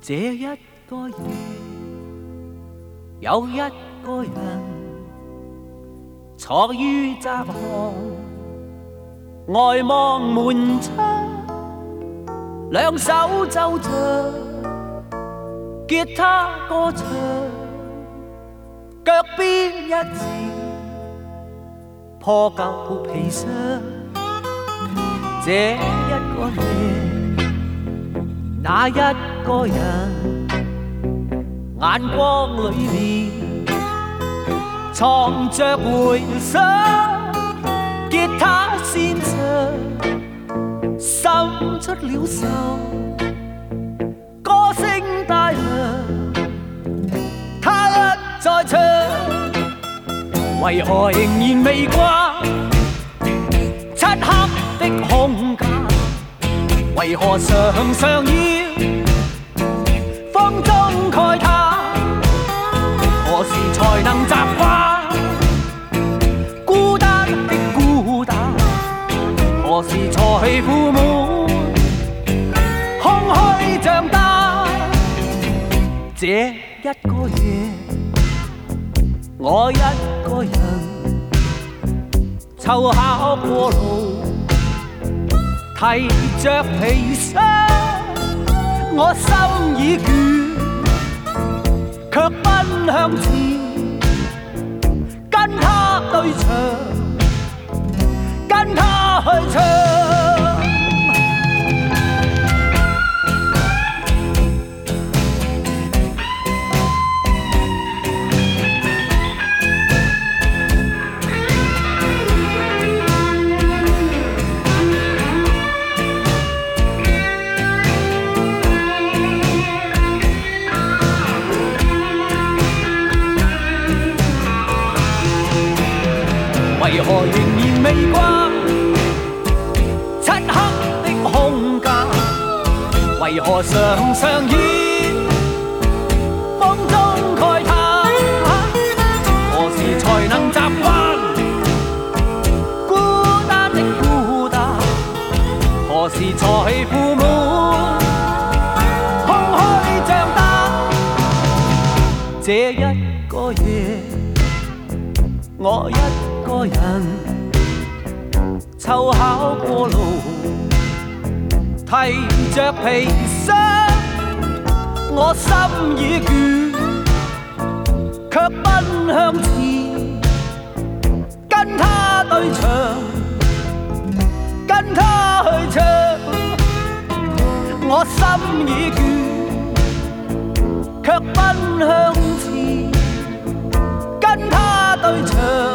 这一个夜，有一个人坐于窄巷，外望门窗，两手奏着吉他歌唱，脚边一字破旧皮箱。这一个夜，那一个人，眼光里面藏着回想，吉他先唱，滲出了愁，歌聲帶亮，他一再唱，為何仍然未慣漆黑的空間？為何常常要風中慨嘆？何時才能習慣孤單的孤單？何時才負滿空虛長大？這一個夜，我一個人湊巧過路，提着皮箱，我心已倦，卻奔向前，跟他對唱，跟他去唱。為何仍然未慣漆黑的空間？為何常常要風中慨嘆？何時才能習慣孤單的孤單？何時才負滿空虛長大？這一個夜，我一個人湊巧過路，提着皮箱，我心已倦，卻奔向前，跟他對唱，跟他去唱。我心已倦，卻奔向前，跟他對唱。